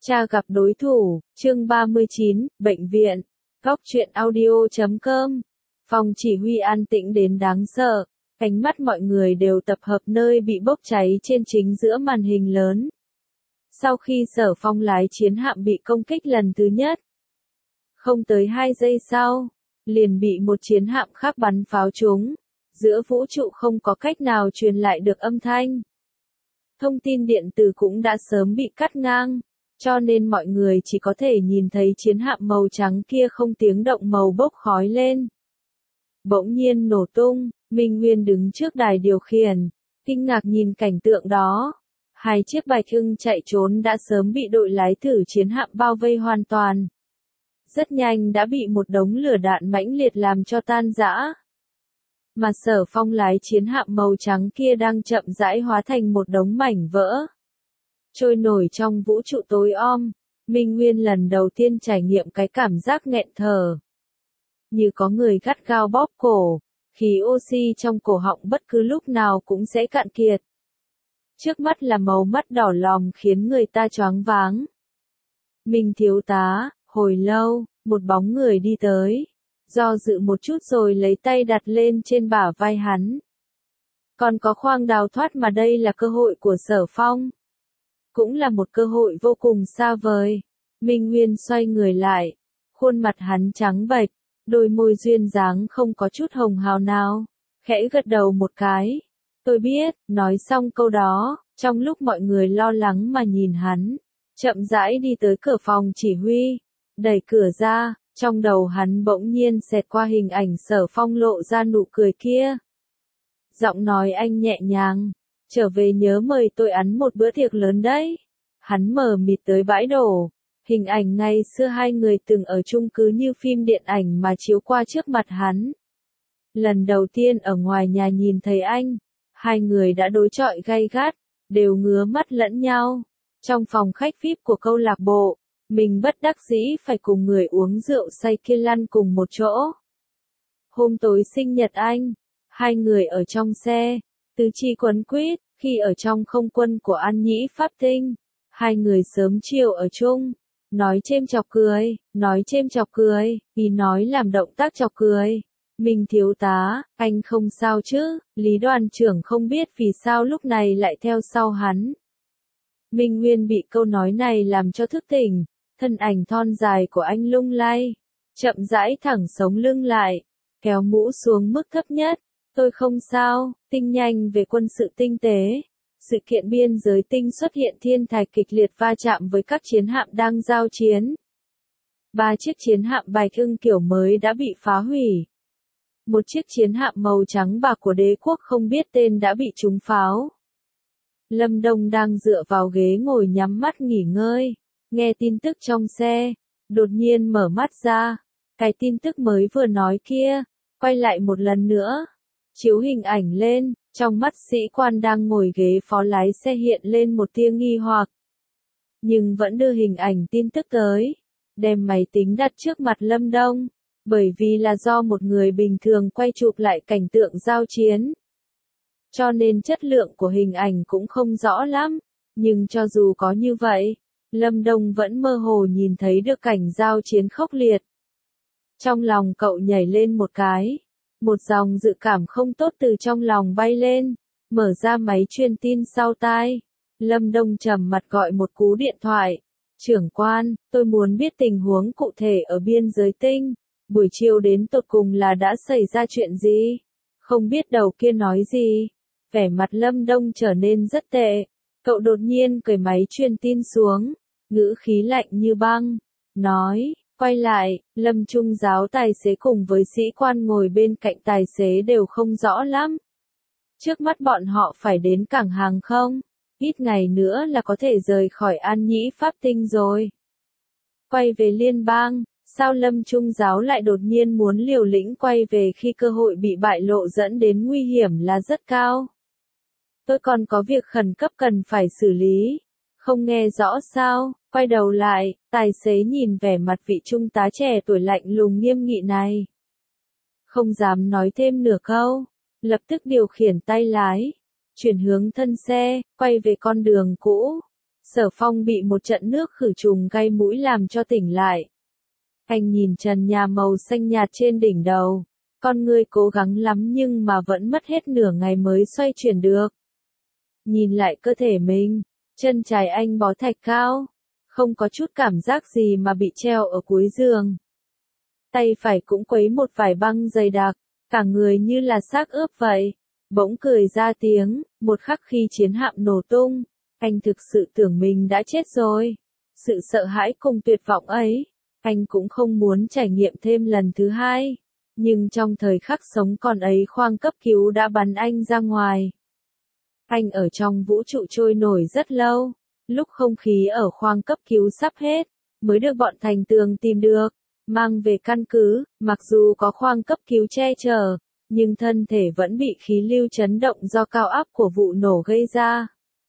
Cha gặp đối thủ, chương 39, bệnh viện. Góc truyện audio.com. Phòng chỉ huy an tĩnh đến đáng sợ, ánh mắt mọi người đều tập hợp nơi bị bốc cháy trên chính giữa màn hình lớn. Sau khi Sở Phong lái chiến hạm bị công kích lần thứ nhất, không tới 2 giây sau, liền bị một chiến hạm khác bắn pháo trúng. Giữa vũ trụ không có cách nào truyền lại được âm thanh. Thông tin điện tử cũng đã sớm bị cắt ngang, cho nên mọi người chỉ có thể nhìn thấy chiến hạm màu trắng kia không tiếng động màu bốc khói lên. Bỗng nhiên nổ tung, Minh Nguyên đứng trước đài điều khiển, kinh ngạc nhìn cảnh tượng đó. Hai chiếc bạch ưng chạy trốn đã sớm bị đội lái thử chiến hạm bao vây hoàn toàn. Rất nhanh đã bị một đống lửa đạn mãnh liệt làm cho tan rã. Mà Sở Phong lái chiến hạm màu trắng kia đang chậm rãi hóa thành một đống mảnh vỡ, trôi nổi trong vũ trụ tối om. Minh Nguyên lần đầu tiên trải nghiệm cái cảm giác nghẹn thở. Như có người gắt gao bóp cổ, khí oxy trong cổ họng bất cứ lúc nào cũng sẽ cạn kiệt. Trước mắt là màu mắt đỏ lòm khiến người ta choáng váng. Minh thiếu tá, hồi lâu, một bóng người đi tới, do dự một chút rồi lấy tay đặt lên trên bả vai hắn. Còn có khoang đào thoát mà đây là cơ hội của Sở Phong. Cũng là một cơ hội vô cùng xa vời. Minh Nguyên xoay người lại, khuôn mặt hắn trắng bệch, đôi môi duyên dáng không có chút hồng hào nào, khẽ gật đầu một cái. Tôi biết, nói xong câu đó, trong lúc mọi người lo lắng mà nhìn hắn, chậm rãi đi tới cửa phòng chỉ huy, đẩy cửa ra, trong đầu hắn bỗng nhiên xẹt qua hình ảnh Sở Phong lộ ra nụ cười kia. Giọng nói anh nhẹ nhàng, trở về nhớ mời tôi ăn một bữa tiệc lớn đấy. Hắn mờ mịt tới bãi đổ, hình ảnh ngày xưa hai người từng ở chung cứ như phim điện ảnh mà chiếu qua trước mặt hắn. Lần đầu tiên ở ngoài nhà nhìn thấy anh, hai người đã đối chọi gay gắt, đều ngứa mắt lẫn nhau. Trong phòng khách VIP của câu lạc bộ, mình bất đắc dĩ phải cùng người uống rượu say kia lăn cùng một chỗ. Hôm tối sinh nhật anh, hai người ở trong xe, tứ chi quấn quýt. Khi ở trong không quân của An Nhĩ Pháp Tinh, hai người sớm chiều ở chung, nói chêm chọc cười, vì nói làm động tác chọc cười. Minh thiếu tá, anh không sao chứ? Lý đoàn trưởng không biết vì sao lúc này lại theo sau hắn. Minh Nguyên bị câu nói này làm cho thức tỉnh, thân ảnh thon dài của anh lung lay, chậm rãi thẳng sống lưng lại, kéo mũ xuống mức thấp nhất. Tôi không sao, tinh nhanh về quân sự tinh tế. Sự kiện biên giới tinh xuất hiện thiên thạch kịch liệt va chạm với các chiến hạm đang giao chiến. 3 chiếc chiến hạm bạch ưng kiểu mới đã bị phá hủy. Một chiếc chiến hạm màu trắng bạc của đế quốc không biết tên đã bị trúng pháo. Lâm Đông đang dựa vào ghế ngồi nhắm mắt nghỉ ngơi, nghe tin tức trong xe, đột nhiên mở mắt ra. Cái tin tức mới vừa nói kia, quay lại một lần nữa. Chiếu hình ảnh lên, trong mắt sĩ quan đang ngồi ghế phó lái xe hiện lên một tia nghi hoặc. Nhưng vẫn đưa hình ảnh tin tức tới, đem máy tính đặt trước mặt Lâm Đông, bởi vì là do một người bình thường quay chụp lại cảnh tượng giao chiến. Cho nên chất lượng của hình ảnh cũng không rõ lắm, nhưng cho dù có như vậy, Lâm Đông vẫn mơ hồ nhìn thấy được cảnh giao chiến khốc liệt. Trong lòng cậu nhảy lên một cái. Một dòng dự cảm không tốt từ trong lòng bay lên, mở ra máy truyền tin sau tai. Lâm Đông trầm mặt gọi một cú điện thoại. Trưởng quan, tôi muốn biết tình huống cụ thể ở biên giới tinh. Buổi chiều đến tột cùng là đã xảy ra chuyện gì? Không biết đầu kia nói gì. Vẻ mặt Lâm Đông trở nên rất tệ. Cậu đột nhiên cởi máy truyền tin xuống, ngữ khí lạnh như băng, nói. Quay lại, Lâm Trung giáo tài xế cùng với sĩ quan ngồi bên cạnh tài xế đều không rõ lắm. Trước mắt bọn họ phải đến cảng hàng không? Ít ngày nữa là có thể rời khỏi An Nhĩ Pháp Tinh rồi. Quay về liên bang, sao Lâm Trung giáo lại đột nhiên muốn liều lĩnh quay về khi cơ hội bị bại lộ dẫn đến nguy hiểm là rất cao? Tôi còn có việc khẩn cấp cần phải xử lý. Không nghe rõ sao? Quay đầu lại, tài xế nhìn vẻ mặt vị trung tá trẻ tuổi lạnh lùng nghiêm nghị này. Không dám nói thêm nửa câu, lập tức điều khiển tay lái, chuyển hướng thân xe, quay về con đường cũ. Sở Phong bị một trận nước khử trùng gây mũi làm cho tỉnh lại. Anh nhìn trần nhà màu xanh nhạt trên đỉnh đầu, con người cố gắng lắm nhưng mà vẫn mất hết nửa ngày mới xoay chuyển được. Nhìn lại cơ thể mình, chân trái anh bó thạch cao, không có chút cảm giác gì mà bị treo ở cuối giường. Tay phải cũng quấy một vải băng dày đặc, cả người như là xác ướp vậy. Bỗng cười ra tiếng, một khắc khi chiến hạm nổ tung, anh thực sự tưởng mình đã chết rồi. Sự sợ hãi cùng tuyệt vọng ấy, anh cũng không muốn trải nghiệm thêm lần thứ hai. Nhưng trong thời khắc sống còn ấy khoang cấp cứu đã bắn anh ra ngoài. Anh ở trong vũ trụ trôi nổi rất lâu, lúc không khí ở khoang cấp cứu sắp hết, mới được bọn Thành Tường tìm được, mang về căn cứ, mặc dù có khoang cấp cứu che chở, nhưng thân thể vẫn bị khí lưu chấn động do cao áp của vụ nổ gây ra.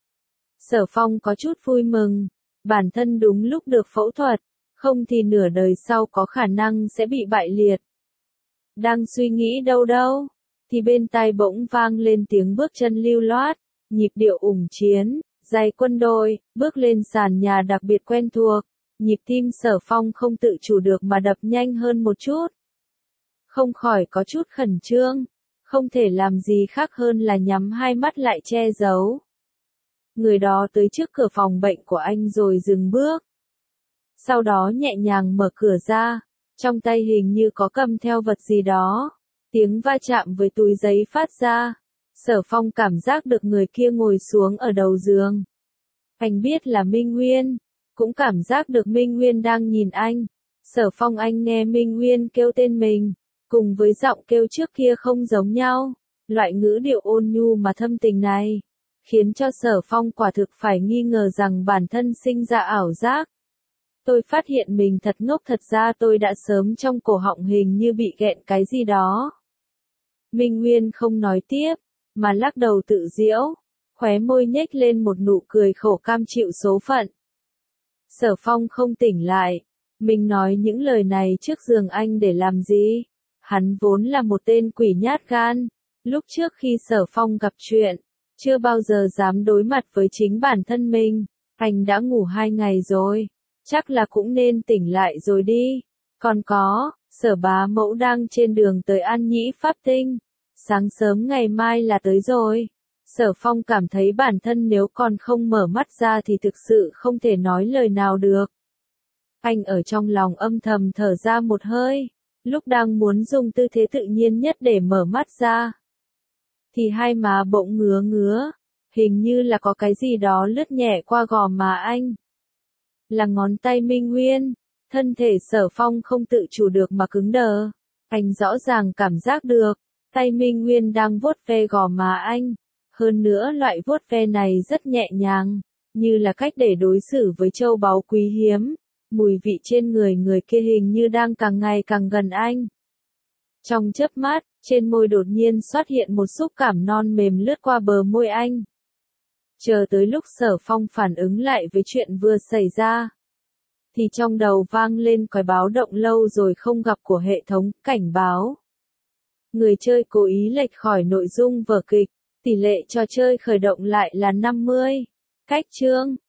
Sở Phong có chút vui mừng, bản thân đúng lúc được phẫu thuật, không thì nửa đời sau có khả năng sẽ bị bại liệt. Đang suy nghĩ đâu, thì bên tai bỗng vang lên tiếng bước chân lưu loát, nhịp điệu ủng chiến, giày quân đội, bước lên sàn nhà đặc biệt quen thuộc, nhịp tim Sở Phong không tự chủ được mà đập nhanh hơn một chút. Không khỏi có chút khẩn trương, không thể làm gì khác hơn là nhắm hai mắt lại che giấu. Người đó tới trước cửa phòng bệnh của anh rồi dừng bước. Sau đó nhẹ nhàng mở cửa ra, trong tay hình như có cầm theo vật gì đó. Tiếng va chạm với túi giấy phát ra. Sở Phong cảm giác được người kia ngồi xuống ở đầu giường. Anh biết là Minh Nguyên, cũng cảm giác được Minh Nguyên đang nhìn anh. Sở Phong anh nghe Minh Nguyên kêu tên mình, cùng với giọng kêu trước kia không giống nhau. Loại ngữ điệu ôn nhu mà thâm tình này, khiến cho Sở Phong quả thực phải nghi ngờ rằng bản thân sinh ra ảo giác. Tôi phát hiện mình thật ngốc, thật ra tôi đã sớm trong cổ họng hình như bị nghẹn cái gì đó. Minh Nguyên không nói tiếp, mà lắc đầu tự giễu, khóe môi nhếch lên một nụ cười khổ cam chịu số phận. Sở Phong không tỉnh lại, mình nói những lời này trước giường anh để làm gì? Hắn vốn là một tên quỷ nhát gan, lúc trước khi Sở Phong gặp chuyện, chưa bao giờ dám đối mặt với chính bản thân mình. Anh đã ngủ 2 ngày rồi, chắc là cũng nên tỉnh lại rồi đi. Còn có, Sở bá mẫu đang trên đường tới An Nhĩ Pháp Tinh, sáng sớm ngày mai là tới rồi. Sở Phong cảm thấy bản thân nếu còn không mở mắt ra thì thực sự không thể nói lời nào được. Anh ở trong lòng âm thầm thở ra một hơi, lúc đang muốn dùng tư thế tự nhiên nhất để mở mắt ra, thì hai má bỗng ngứa, hình như là có cái gì đó lướt nhẹ qua gò má anh. Là ngón tay Minh Nguyên, thân thể Sở Phong không tự chủ được mà cứng đờ. Anh rõ ràng cảm giác được, tay Minh Nguyên đang vuốt ve gò má anh. Hơn nữa loại vuốt ve này rất nhẹ nhàng, như là cách để đối xử với châu báu quý hiếm. Mùi vị trên người kia hình như đang càng ngày càng gần anh. Trong chớp mắt, trên môi đột nhiên xuất hiện một xúc cảm non mềm lướt qua bờ môi anh. Chờ tới lúc Sở Phong phản ứng lại với chuyện vừa xảy ra, thì trong đầu vang lên còi báo động lâu rồi không gặp của hệ thống cảnh báo. Người chơi cố ý lệch khỏi nội dung vở kịch, tỷ lệ trò chơi khởi động lại là 50. Cách chương